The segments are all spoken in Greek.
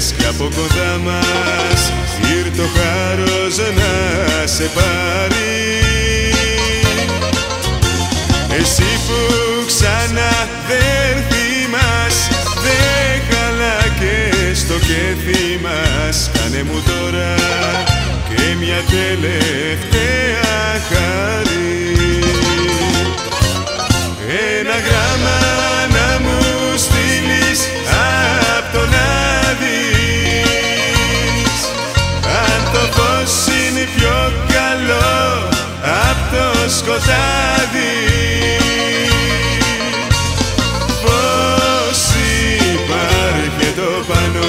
λες κι από κοντά μας ήρθε το χάρος να σε πάρει. Εσύ που ξανά δεν θυμάς, δεν χαλά και στο κέφι μας. Κάνε μου τώρα και μια τελευταία χάρη. Ένα γράμμα να μου στείλεις απ' το να δεις αν το φως είναι πιο καλό απ' το σκοτάδι. Φως υπάρχει εδώ πάνω,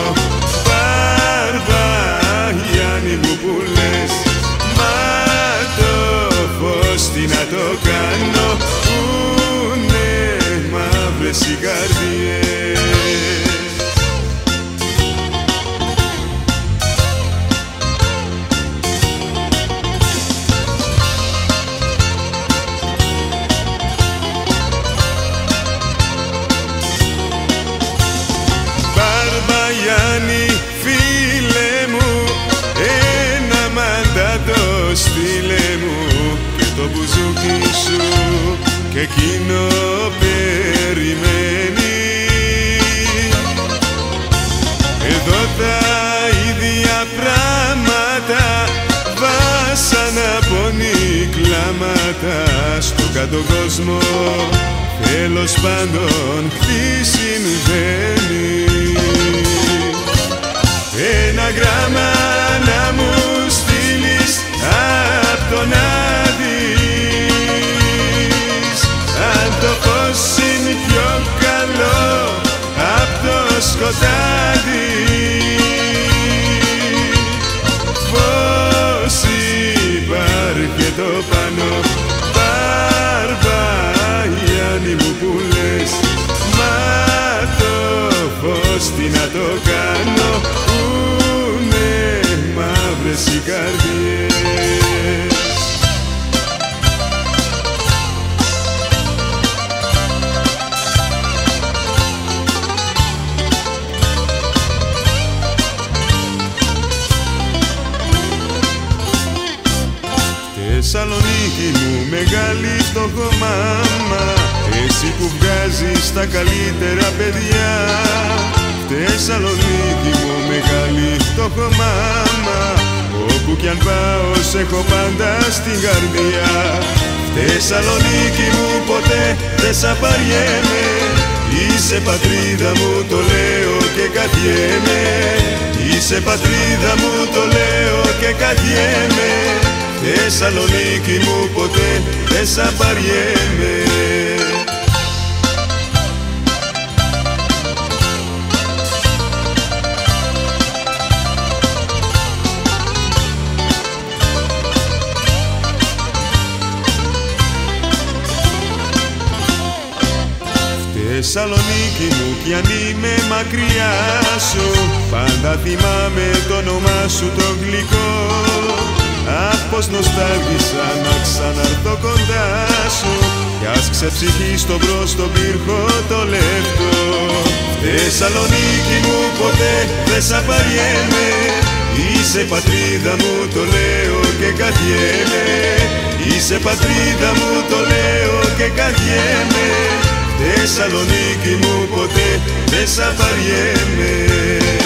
Βαρβαγιάννη μου που λες, μα το φως τι να το κάνω, πούνε μαύρες οι καρδιές. Μπαρμπαγιάννη φίλε μου, ένα μαντάτο στείλε μου και το μπουζούκι σου και εκείνο περιμένει. Εδώ τα ίδια πράγματα, βάσανα πονή κλάματα. Στο κάτω κόσμο τέλος πάντων τι συμβαίνει. Ένα γράμμα να μου στείλεις απ' το να δεις αν το φως είναι πιο καλό απ' το σκοτάδι. Φως υπάρχει εδώ πάνω, Βαρβαγιάννη μου που λες, μα το φως τι να το κάνω, πούνε μαύρες οι καρδιές. Θεσσαλονίκη μου μεγάλη φτωχομάμα, εσύ που βγάζεις τα καλύτερα παιδιά. Θεσσαλονίκη μου μεγάλη φτωχομάμα, όπου κι αν πάω σ' έχω πάντα στην καρδιά. Θεσσαλονίκη μου ποτέ δεν σ' απαριέμαι, είσαι πατρίδα μου το λέω και καθιέμαι. Είσαι πατρίδα μου το λέω και καθιέμαι. Θεσσαλονίκη μου ποτέ δεν σ' απαριέμαι. Θεσσαλονίκη μου κι αν είμαι μακριά σου, πάντα θυμάμαι το όνομά σου το γλυκό. Αχ πως νοστάλγησα να ξαναρθώ κοντά σου, κι ας ξεψυχεί στον μπρος τον πύρχο το λεπτό. Θεσσαλονίκη μου ποτέ δεν σ' απαριέμαι, είσαι πατρίδα μου το λέω και καθιέμαι. Είσαι πατρίδα μου το λέω και καθιέμαι. Θεσσαλονίκη μου ποτέ δεν σ' απαριέμαι.